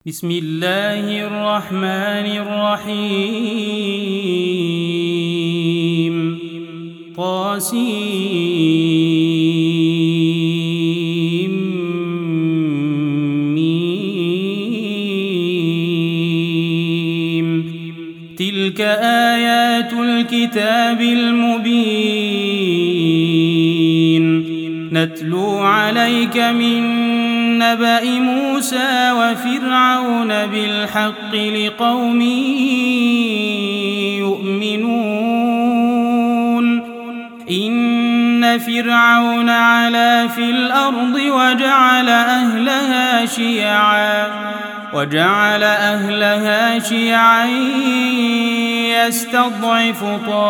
بسم الله الرحمن الرحيم طاسيم تلك آيات الكتاب المبين نتلو عليك من نبأ موسى وفرعون بالحق لقوم يؤمنون إن فرعون علا في الأرض وجعل أهلها شيعا يستضعف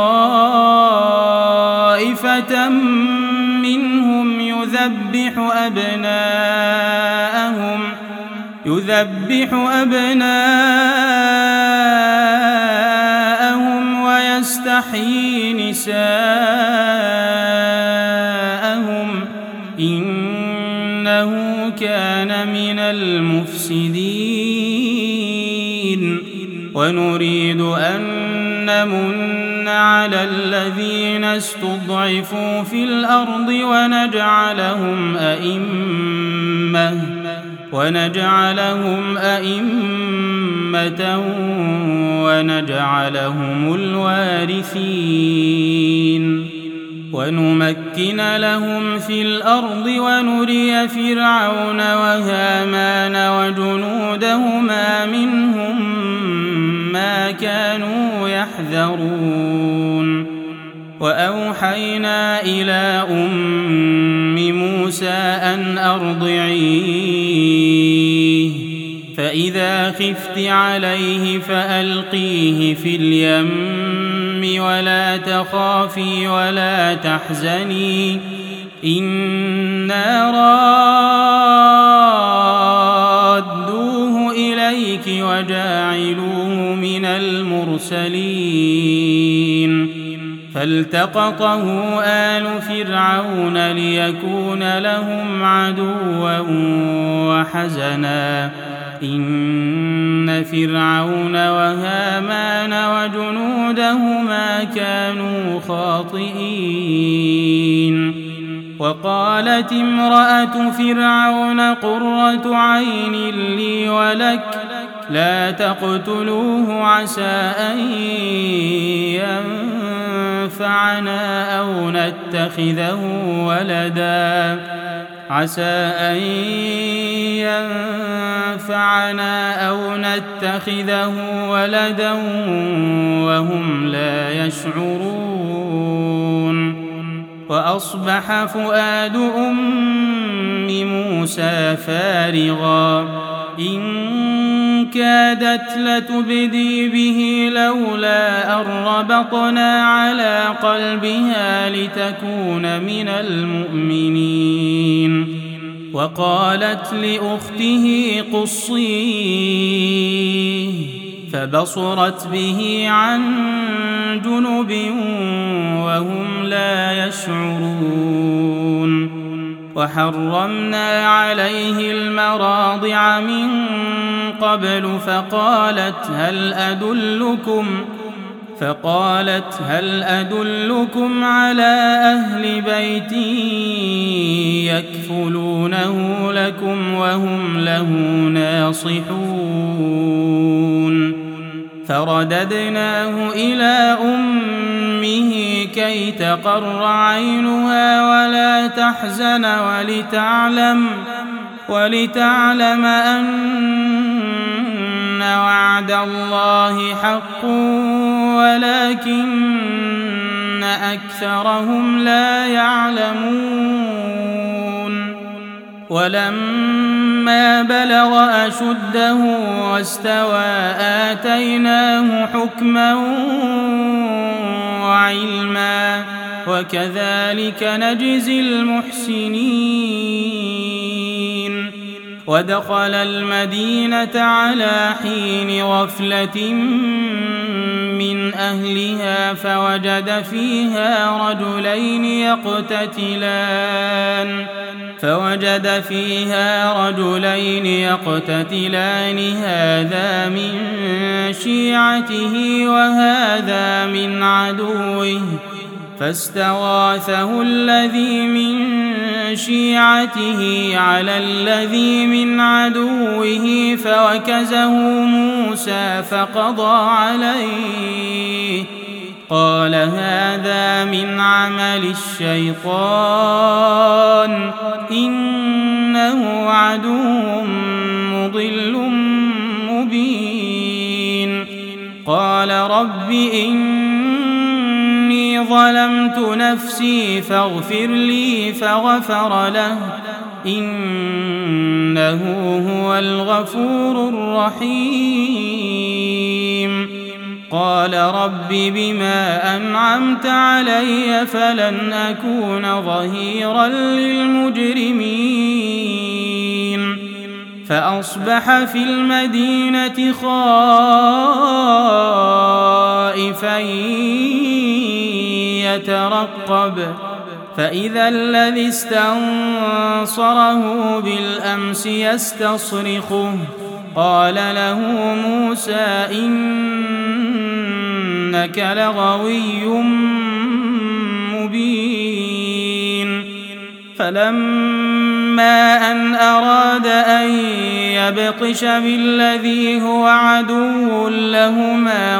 طائفة منهم يذبح أبناءهم ويستحيي نساءهم إنه كان من المفسدين ونريد أن نمن على الذين استضعفوا في الأرض ونجعلهم أئمة ونجعلهم الوارثين ونمكن لهم في الأرض ونري فرعون وهامان وجنودهما منهم ما كانوا يحذرون وأوحينا إلى أم موسى أن أرضعيه فإذا خفت عليه فألقيه في اليم ولا تخافي ولا تحزني إنا رادوه إليك وجاعلوه من المرسلين فالتقطه آل فرعون ليكون لهم عدوا وحزنا إن فرعون وهامان وجنودهما كانوا خاطئين وقالت امرأة فرعون قرة عين لي ولك لا تقتلوه عسى أن ينفعنا أو نتخذه ولدا وهم لا يشعرون وأصبح فؤاد أم موسى فارغا إن كادت لتبدي به لولا أن ربطنا على قلبها لتكون من المؤمنين وقالت لأخته قصيه فبصرت به عن جنب وهم لا يشعرون وحرمنا عليه المراضع من قبل فقالت هل أدلكم على أهل بيت يكفلونه لكم وهم له ناصحون فرددناه إلى أمه كي تقر عينها ولا تحزن ولتعلم أن وعد الله حق ولكن أكثرهم لا يعلمون ولما بلغ أشده واستوى آتيناه حكما وعلما وكذلك نجزي المحسنين ودخل المدينة على حين غفلة من أهلها فوجد فيها رجلين يقتتلان هذا من شيعته وهذا من عدوه فاستغاثه الذي من شيعته على الذي من عدوه فوكزه موسى فقضى عليه قال هذا من عمل الشيطان إنه عدو مضل مبين قال رب إني ظلمت نفسي فاغفر لي فغفر له إنه هو الغفور الرحيم قال رب بما أنعمت علي فلن أكون ظهيرا للمجرمين فأصبح في المدينة خائفا يترقب فإذا الذي استنصره بالأمس يستصرخه قال له موسى إنك لغوي مبين فلما أن أراد أن يبطش بالذي هو عدو لهما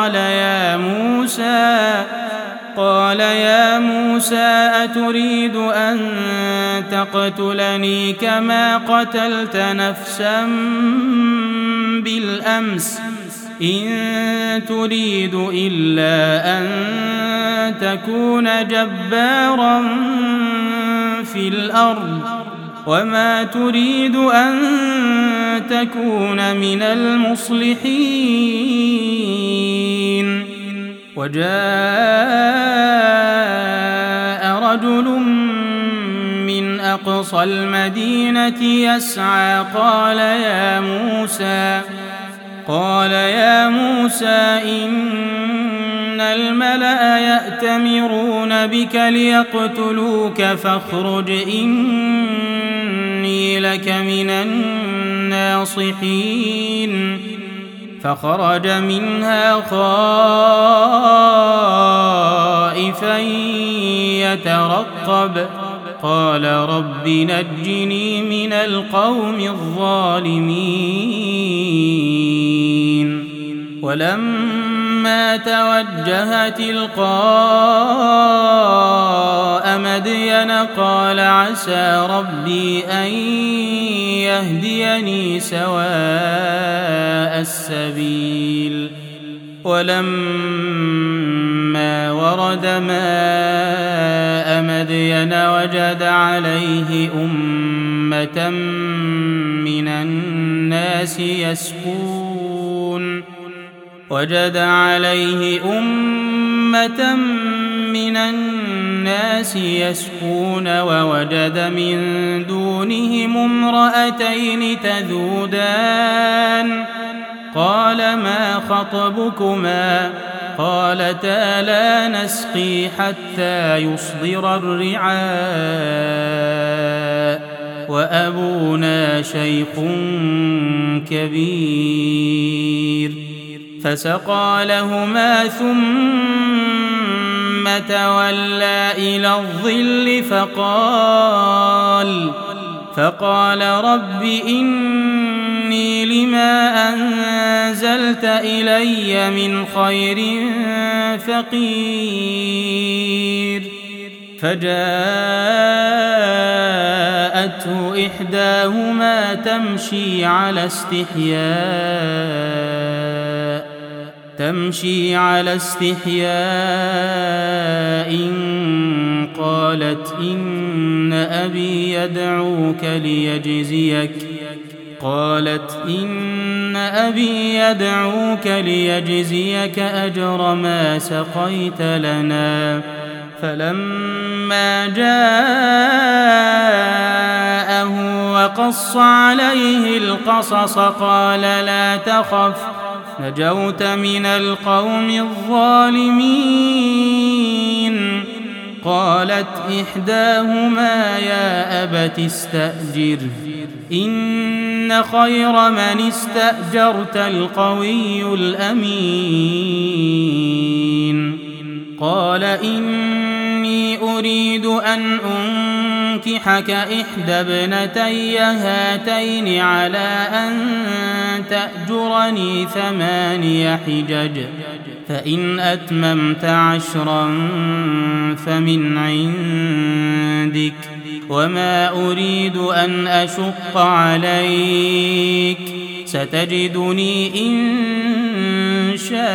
قال يا موسى أتريد أن تقتلني كما قتلت نفسا بالأمس إن تريد إلا أن تكون جبارا في الأرض وما تريد أن تكون من المصلحين وجاء رجل من أقصى المدينة يسعى قال يا موسى إن الملأ يأتمرون بك ليقتلوك فاخرج إني لك من الناصحين فخرج منها خائفا يترقب قال رب نجني من القوم الظالمين ولما توجه تلقاء مدين قال عسى ربي أن يهديني سواء السبيل ولما ورد ماء مدين وجد عليه أمة من الناس يسقون ووجد من دونهم امرأتين تذودان قال ما خطبكما قالتا لا نسقي حتى يصدر الرعاء وأبونا شيخ كبير فسقى لهما ثم تولى إلى الظل فقال رب إني لما أنزلت إلي من خير فقير فجاءته إحداهما تمشي على استحياء قالت إن أبي يدعوك ليجزيك أجر ما سقيت لنا فلما جاءه وقص عليه القصص قال لا تخف نجوت من القوم الظالمين. قالت إحداهما يا أبت استأجره إن خير من استأجرت القوي الأمين. قال إني أريد أن أنكحك إحدى ابنتي هاتين على أن تأجرني 8 حجج فإن أتممت 10 فمن عندك وما أريد أن أشق عليك ستجدني إن شاء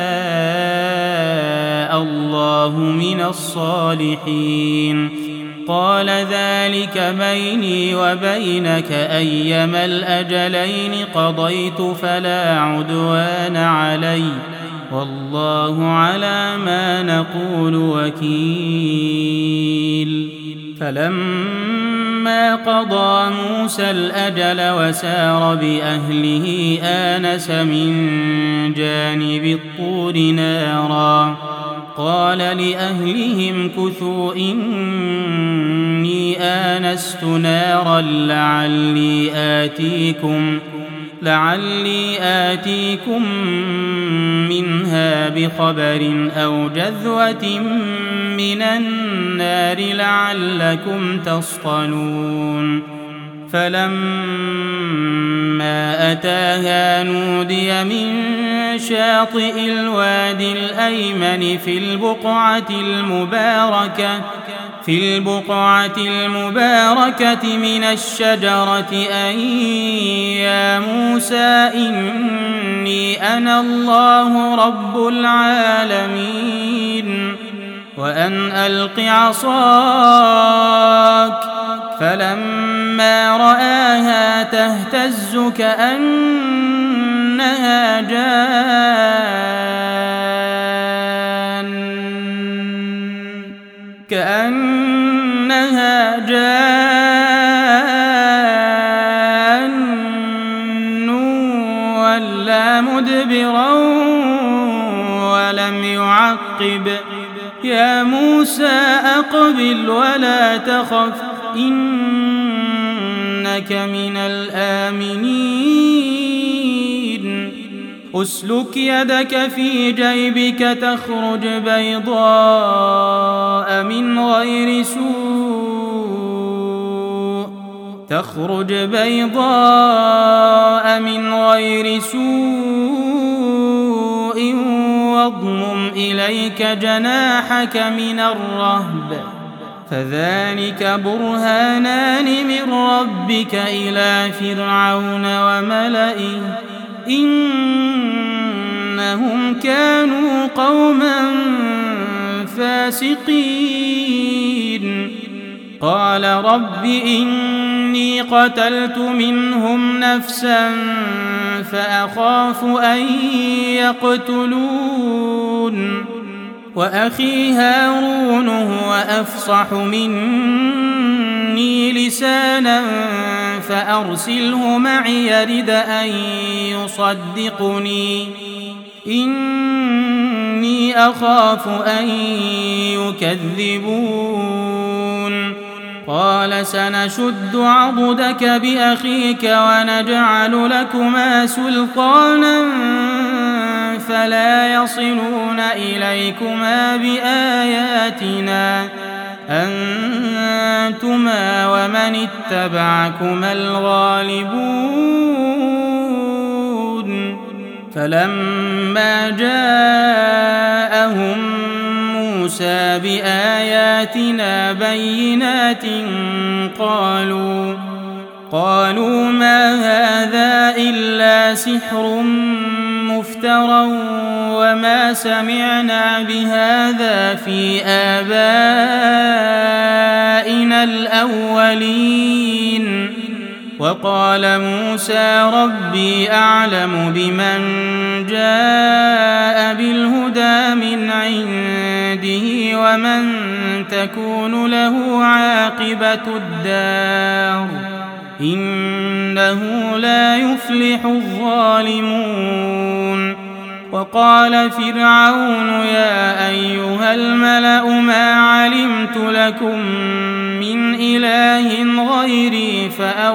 الله من الصالحين. قال ذلك بيني وبينك أيما الأجلين قضيت فلا عدوان علي والله على ما نقول وكيل. فلما قضى موسى الأجل وسار بأهله آنس من جانب الطور نارا قال لأهلهم كثوا إني آنست نارا لعلي آتيكم منها بخبر أو جذوة من النار لعلكم تصطلون. فلما أتاها نودي من شاطئ الوادي الأيمن في البقعة المباركة من الشجرة أن يا موسى إني أنا الله رب العالمين وأن ألق عصاك. فلما رآها تهتز كأنها جان ولا مدبرا ولم يعقب يا موسى أقبل ولا تخف إنك من الآمنين. أسلك يدك في جيبك تخرج بيضاء من غير سوء واضمم إليك جناحك من الرهب فذلك برهانان من ربك إلى فرعون وملئه إنهم كانوا قوما فاسقين. قال رب إني قتلت منهم نفسا فأخاف أن يقتلون وأخي هارون هو أفصح مني لسانا فأرسله معي يرد أن يصدقني إني أخاف أن يكذبون. قال سنشد عضدك بأخيك ونجعل لكما سلطانا فلا يصلون إليكما بآياتنا أنتما ومن اتبعكما الغالبون. فلما جاءهم موسى بآياتنا بينات قالوا ما هذا إلا سحر مفترى وما سمعنا بهذا في آبائنا الأولين وقال موسى ربي أعلم بمن جاء بالهدى من عنده ومن تكون له عاقبة الدار إنه لا يفلح الظالمون. وقال فرعون يا أيها الملأ ما علمت لكم من إله غيري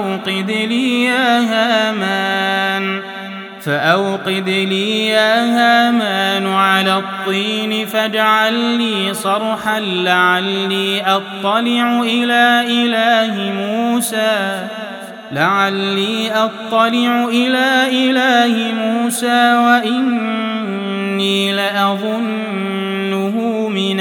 فأوقد لي يا هامان على الطين فاجعل لي صرحا لعلي أطلع إلى إله موسى وإني لأظنه من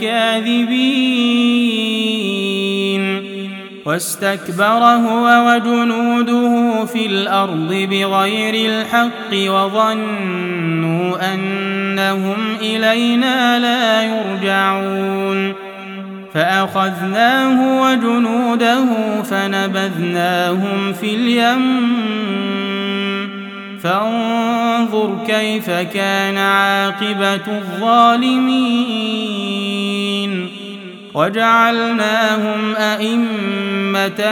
الكاذبين. واستكبر هو وجنوده في الأرض بغير الحق وظنوا أنهم إلينا لا يرجعون فأخذناه وجنوده فنبذناهم في اليم فانظر كيف كان عاقبة الظالمين. وجعلناهم أئمة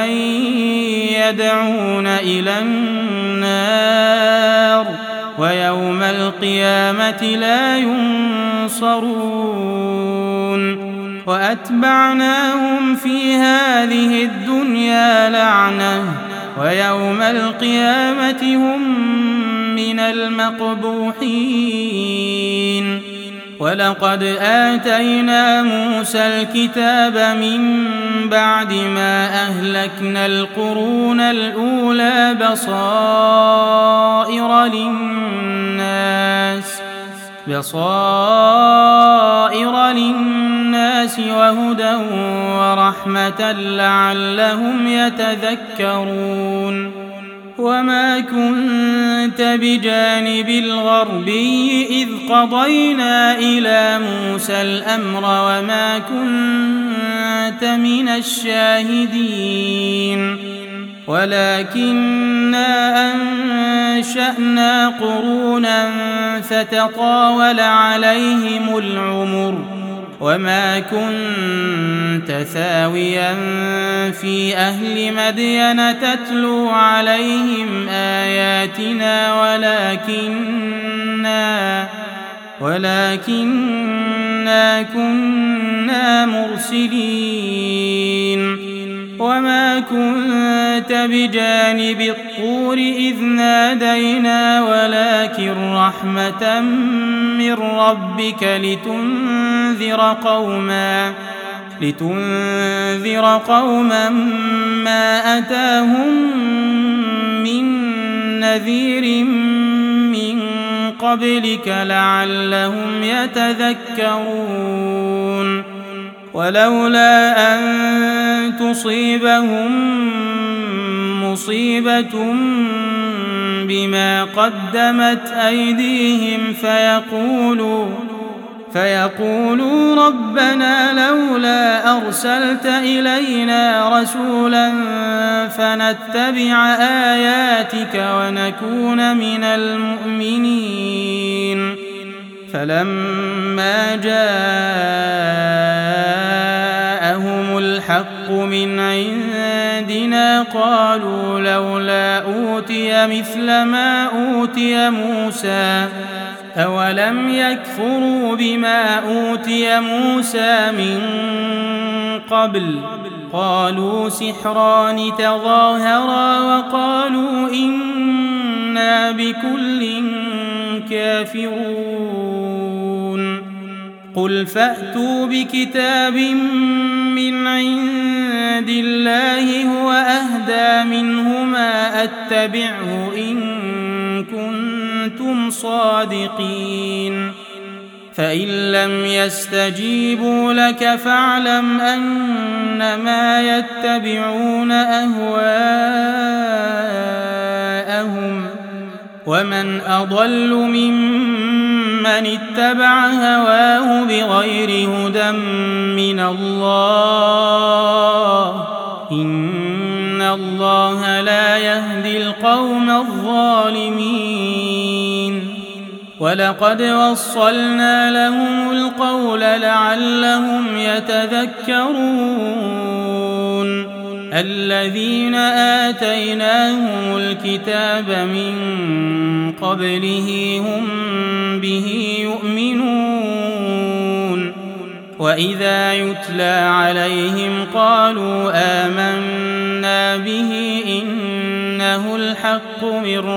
يدعون إلى النار ويوم القيامة لا ينصرون. وأتبعناهم في هذه الدنيا لعنة ويوم القيامة هم من المقبوحين. ولقد آتينا موسى الكتاب من بعد ما أهلكنا القرون الأولى بصائر للناس وهدى ورحمة لعلهم يتذكرون. وما كنت بجانب الغربي إذ قضينا إلى موسى الأمر وما كنت من الشاهدين ولكننا أنشأنا قرونا فتطاول عليهم العمر وما كنت ثاويا في أهل مدين تتلو عليهم آياتنا ولكننا كنا مرسلين. وما كنت بجانب الطور إذ نادينا ولكن رحمة من ربك لتنذر قوما ما أتاهم من نذير من قبلك لعلهم يتذكرون. ولولا أن تصيبهم مصيبة بما قدمت أيديهم فيقولوا ربنا لولا أرسلت إلينا رسولا فنتبع آياتك ونكون من المؤمنين. فلما جاءهم الحق من عندنا قالوا لولا أوتي مثل ما أوتي موسى أولم يكفروا بما أوتي موسى من قبل قالوا سحران تظاهرا وقالوا إنا بكل كافرون. قل فأتوا بكتاب من عند الله هو أهدى منهما أتبعه إن كنتم صادقين. فإن لم يستجيبوا لك فاعلم أنما يتبعون أهواءهم ومن أضل ممن اتبع هواه بغير هدى من الله إن الله لا يهدي القوم الظالمين ولقد وصلنا لهم القول لعلهم يتذكرون الذين آتيناهم الكتاب من قبله هم به يؤمنون وإذا يتلى عليهم قالوا آمنا به إنه الحق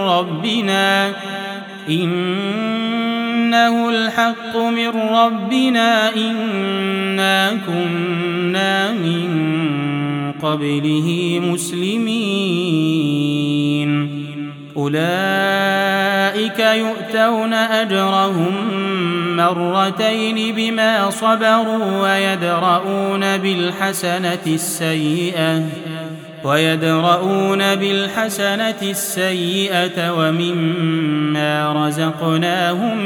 من ربنا إنا كنا من قبله مسلمين أولئك يؤتون أجرهم مرتين بما صبروا ويدرؤون بالحسنة السيئة ومما رزقناهم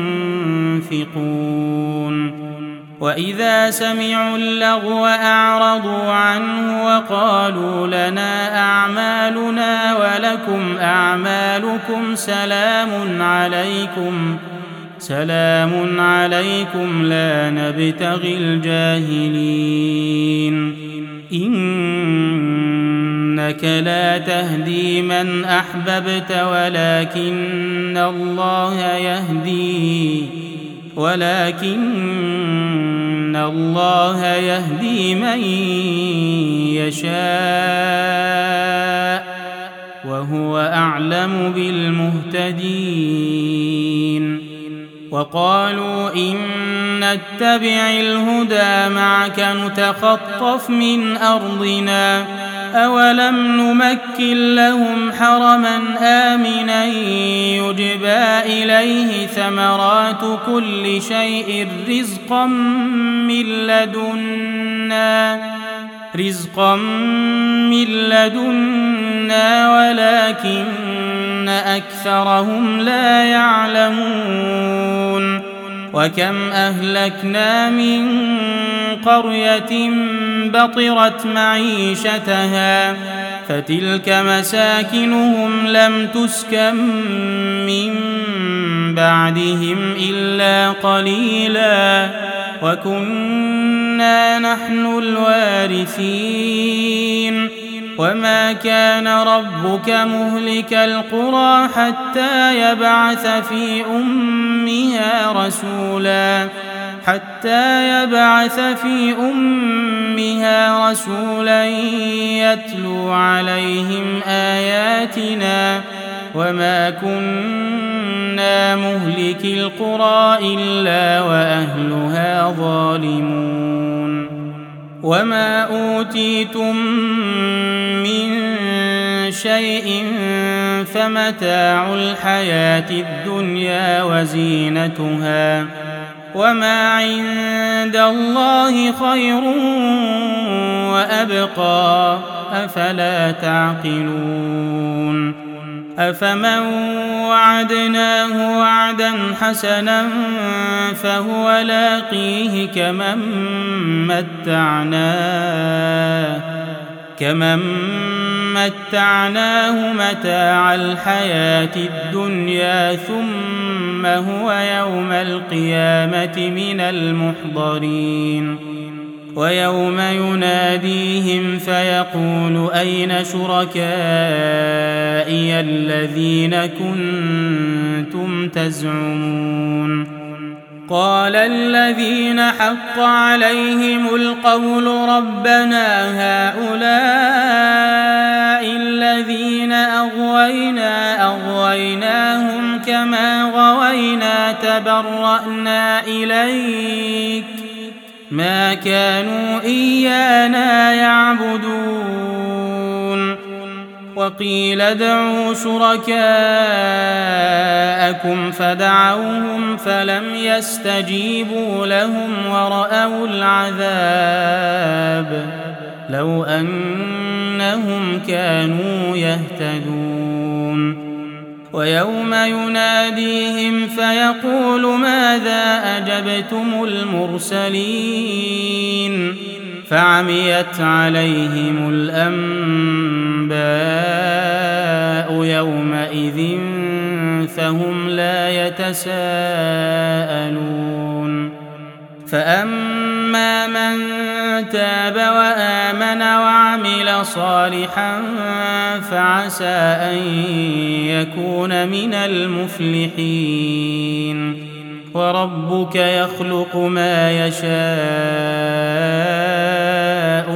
ينفقون وإذا سمعوا اللغو أعرضوا عنه وقالوا لنا أعمالنا ولكم أعمالكم سلام عليكم لا نبتغي الجاهلين إنك لا تهدي من أحببت ولكن الله يهدي من يشاء وهو أعلم بالمهتدين وقالوا إن نتبع الهدى معك نتخطف من أرضنا أولم نمكن لهم حرما آمنا يجبى إليه ثمرات كل شيء رزقا من لدنا ولكن أكثرهم لا يعلمون وكم أهلكنا من قرية بطرت معيشتها فتلك مساكنهم لم تسكن من بعدهم إلا قليلا وكنا نحن الوارثين وما كان ربك مهلك القرى حتى يبعث في أمها رسولا يتلو عليهم آياتنا وما كنا مهلك القرى إلا وأهلها ظالمون وما أوتيتم من شيء فمتاع الحياة الدنيا وزينتها وما عند الله خير وأبقى أفلا تعقلون أفمن وعدناه وعدا حسنا فهو لاقيه كمن متعناه متاع الحياة الدنيا ثم هو يوم القيامة من المحضرين ويوم يناديهم فيقول أين شركائي الذين كنتم تزعمون قال الذين حق عليهم القول ربنا هؤلاء الذين أغويناهم كما غوينا تبرأنا إليك ما كانوا إيانا يعبدون وقيل ادعوا شركاءكم فدعوهم فلم يستجيبوا لهم ورأوا العذاب لو أنهم كانوا يهتدون ويوم يناديهم فيقول ماذا أجبتم المرسلين فعميت عليهم الأنباء الأنباء يومئذ فهم لا يتساءلون فأما من تاب وآمن وعمل صالحا فعسى أن يكون من المفلحين وربك يخلق ما يشاء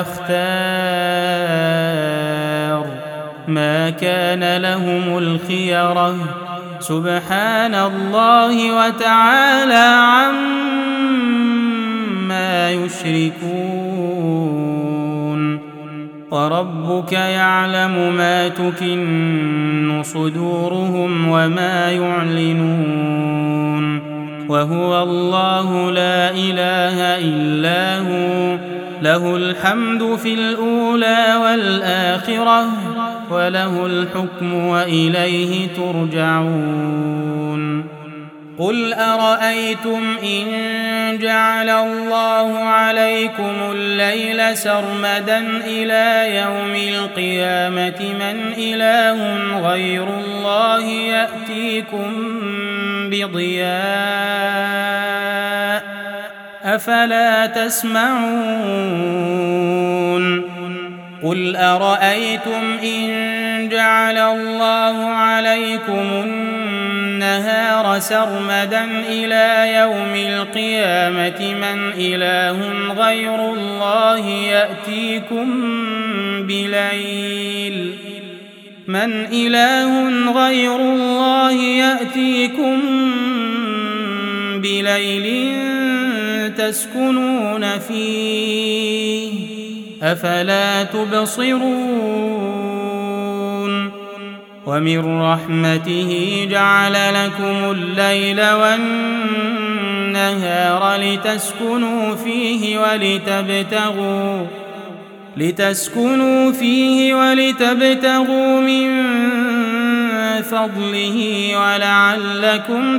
ويختار ما كان لهم الخيرة سبحان الله وتعالى عما يشركون وربك يعلم ما تكن صدورهم وما يعلنون وهو الله لا إله إلا هو له الحمد في الأولى والآخرة وله الحكم وإليه ترجعون قل أرأيتم إن جعل الله عليكم الليل سرمدا إلى يوم القيامة من إله غير الله يأتيكم بضياء أفلا تسمعون قل أرأيتم إن جعل الله عليكم النهار سرمدا إلى يوم القيامة من إله غير الله يأتيكم بليل من إله غير الله يأتيكم بليل تسكنون فيه أفلا تبصرون ومن رحمته جعل لكم الليل والنهار لتسكنوا فيه ولتبتغوا من فضله ولعلكم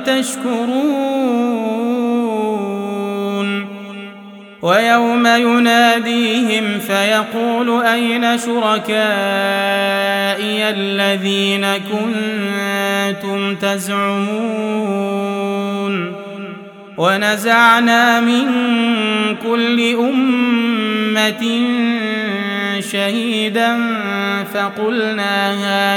تشكرون ويوم يناديهم فيقول أين شركائي الذين كنتم تزعمون ونزعنا من كل أمة شهيدا فقلنا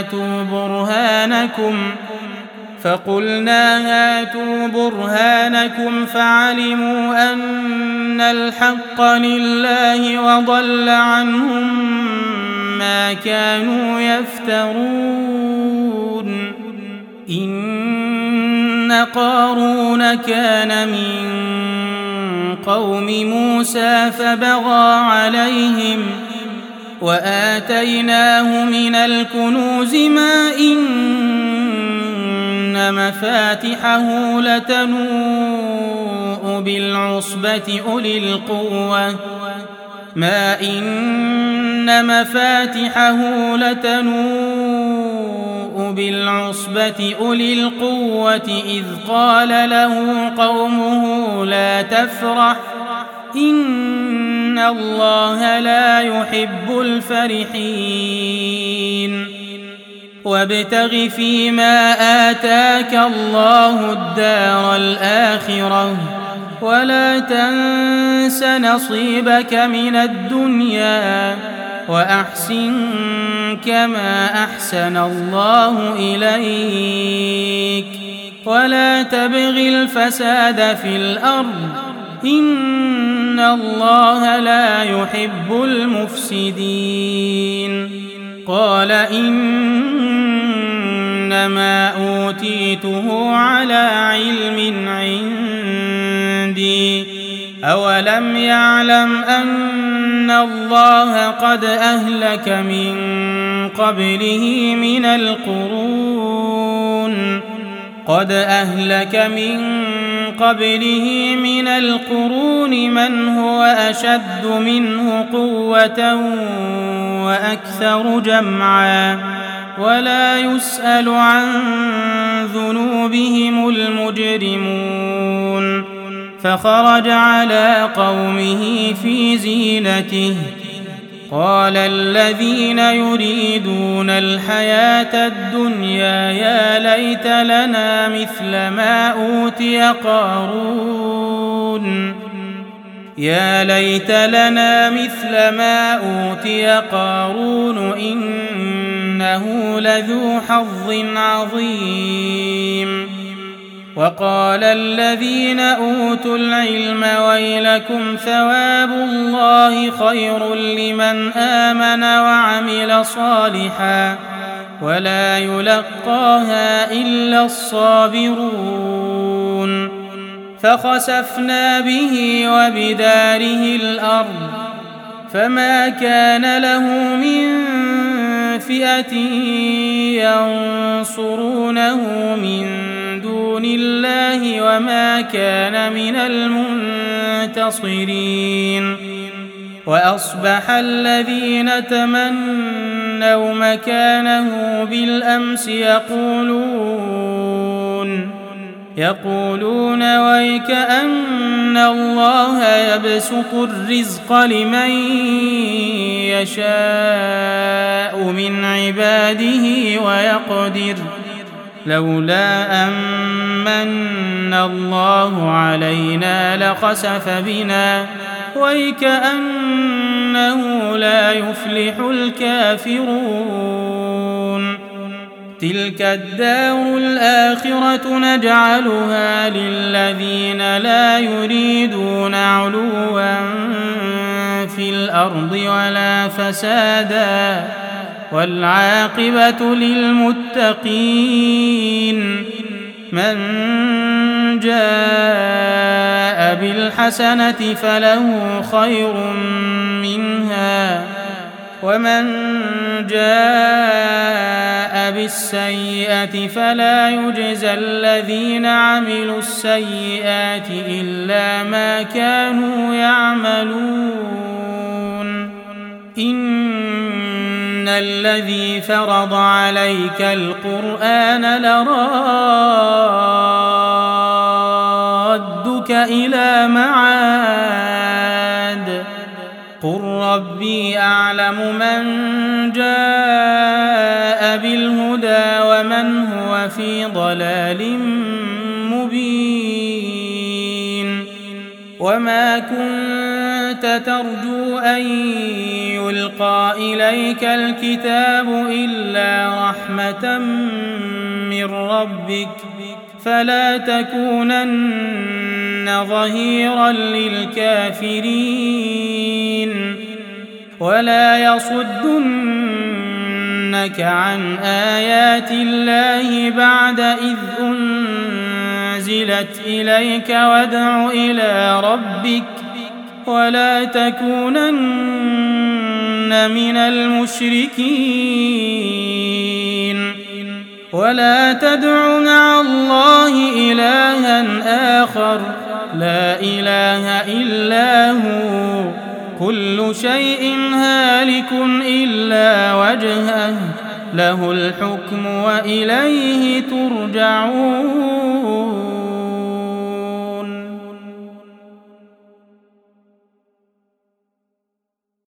هاتوا برهانكم فعلموا أن الحق لله وضل عنهم ما كانوا يفترون إن قارون كان من قوم موسى فبغى عليهم وآتيناه من الكنوز ما إن مفاتحه لتنوء بالعصبة أولي القوة إذ قال له قومه لا تفرح إن الله لا يحب الفرحين وابتغ فيما آتاك الله الدار الآخرة ولا تنس نصيبك من الدنيا وأحسن كما أحسن الله إليك ولا تبغ الفساد في الأرض إن الله لا يحب المفسدين قال إنما أوتيته على علم عندي أولم يعلم أن الله قد أهلك من قبله من القرون من هو أشد منه قوة وأكثر جمعا ولا يسأل عن ذنوبهم المجرمون فخرج على قومه في زينته قال الذين يريدون الحياة الدنيا يا ليت لنا مثل ما أوتي قارون إنه لذو حظ عظيم. وقال الذين أوتوا العلم ويلكم ثواب الله خير لمن آمن وعمل صالحا ولا يلقاها إلا الصابرون. فخسفنا به وبداره الأرض فما كان له من فئة ينصرونه من دون الله وما كان من المنتصرين. وأصبح الذين تمنوا مكانه بالأمس يقولون ويكأن الله يبسط الرزق لمن يشاء من عباده ويقدر لولا أمن الله علينا لخسف بنا ويكأنه لا يفلح الكافرون. تلك الدار الآخرة نجعلها للذين لا يريدون علوا في الأرض ولا فسادا والعاقبة للمتقين. من جاء بالحسنة فله خير منها ومن جاء بالسيئة فلا يجزى الذين عملوا السيئات إلا ما كانوا يعملون. إن الذي فرض عليك القرآن لرادك إلى معاد قل ربي أعلم من جاء بالهدى ومن هو في ضلال مبين. وما كنت ترجو أن يلقى إليك الكتاب إلا رحمة من ربك فلا تكونن ظهيرا للكافرين ولا يصدنك عن آيات الله بعد إذ أنزلت إليك وادع إلى ربك ولا تكونن من المشركين. ولا تدع مع الله إلها آخر لا إله إلا هو كل شيء هالك إلا وجهه له الحكم وإليه ترجعون.